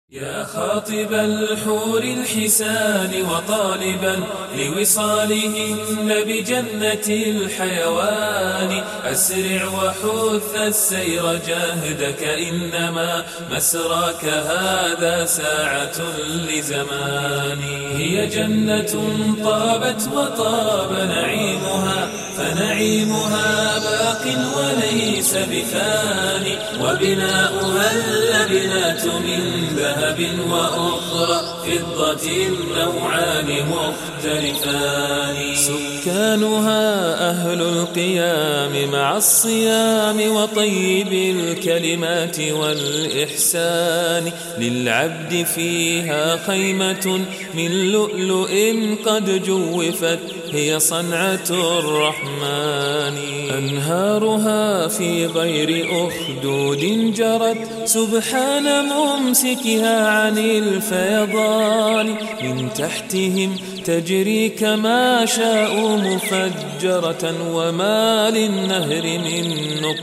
يا خاطب الحور الحسان وطالبا لوصالهن بجنة الحيوان، أسرع وحث السير جاهدك، إنما مسراك هذا ساعة لزمان. هي جنة طابت وطاب نعيمها، فنعيمها باق وليس بفاني، وبناؤها اللبنات من ذهب وأخرى فضة نوعان مختلفان. سكانها أهل القيام مع الصيام وطيب الكلمات والإحسان، للعبد فيها خيمة من لؤلؤ قد جوفت، هي صنعة الرحمن. أنهارها في غير أخدود جرت، سبحان ممسكها عن الفيضان، من تحتهم تجري كما شاء مفجرة، وما للنهر من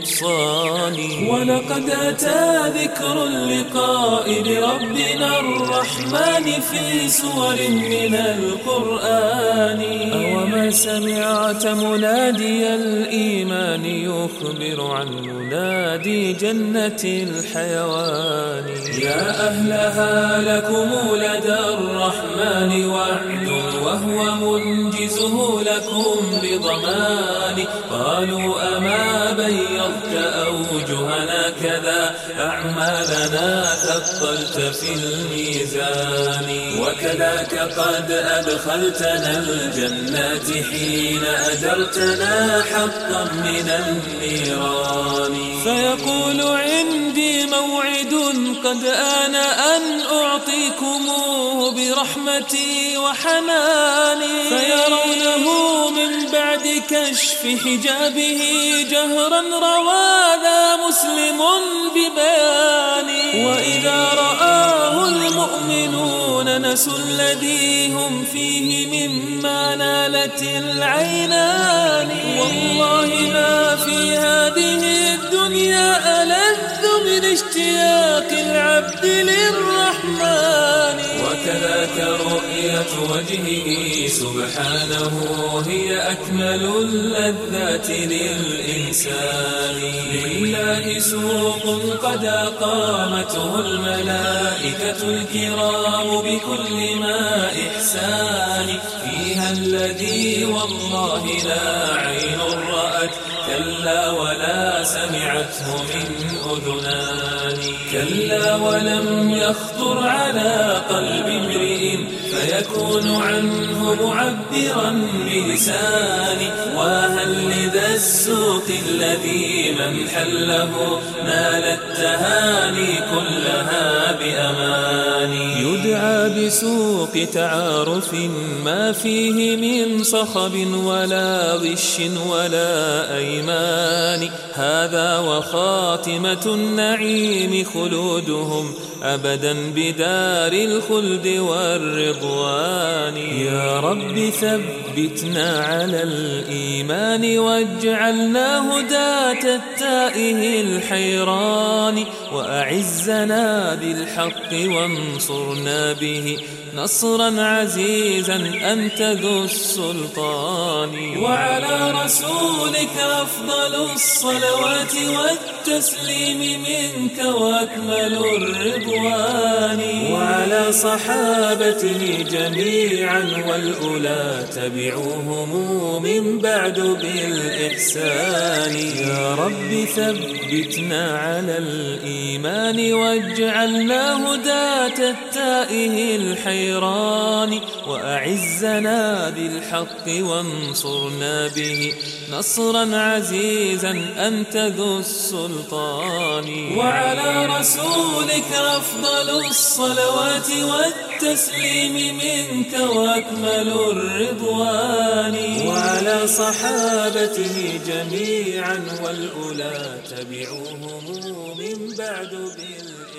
نقصان. ولقد أتى ذكر اللقاء بربنا الرحمن في سور من القرآن. أوما سمعت منادي الإيمان يخبر عن منادي جنة الحيوان. يا أهلها لكم لدى الرحمن وعد، وهو منجزه لكم بضمان. قالوا أما بيضت أوجهنا كذا، أعمالنا ثقلت في الميزان. وكذاك قد أدخلتنا الجنات حين أجرتنا حقا من النيران. فيقول عندي موعد قد آن أن أعطيكموه برحمتي وحناني، فيرونه من بعد كشف حجابه جهرا، روى ذا مسلم ببياني. وإذا رآه المؤمنون نسوا الذي هم فيه مما نالت العينان. والله ما في هذه الدنيا ألذ من اشتياق العبد للرحمن. وكذاك رؤية وجهه سبحانه هي أكمل اللذات للإنسان. لله سوق قد أقامته الملائكة الكرام بكل ما إحسان، فيها الذي والله لا عين رأت، كلا ولا سمعته من أذنان. كلا ولم يخطر على قلب امرئ، فيكون عنه معبرا بلساني. وهل لذا السوق الذي من حله نال التهاني كلها بأماني. يدعى بسوق تعارف ما فيه من صخب ولا غش ولا أيمان. هذا وخاتمة النعيم خلودهم أبدا بدار الخلد والرضوان. يا رب ثبتنا على الإيمان، واجعلنا هداة التائه الحيران. وأعزنا بالحق وانصرنا به نصرا عزيزا أنت ذو السلطان. وعلى رسولك أفضل الصلوات والتسليم منك وأكمل الرضوان. وعلى صحابته جميعا والأولى تبعوهم من بعد بالإحسان. يا رب ثبتنا على الإيمان، واجعلنا هداة التائه الحيران. وأعزنا بالحق وانصرنا به نصرا عزيزا أنت ذو السلطان. وعلى رسولك أفضل الصلوات والتسليم منك وأكمل الرضوان. وعلى صحابته جميعا والأولى تبعوهم من بعد بالإحسان.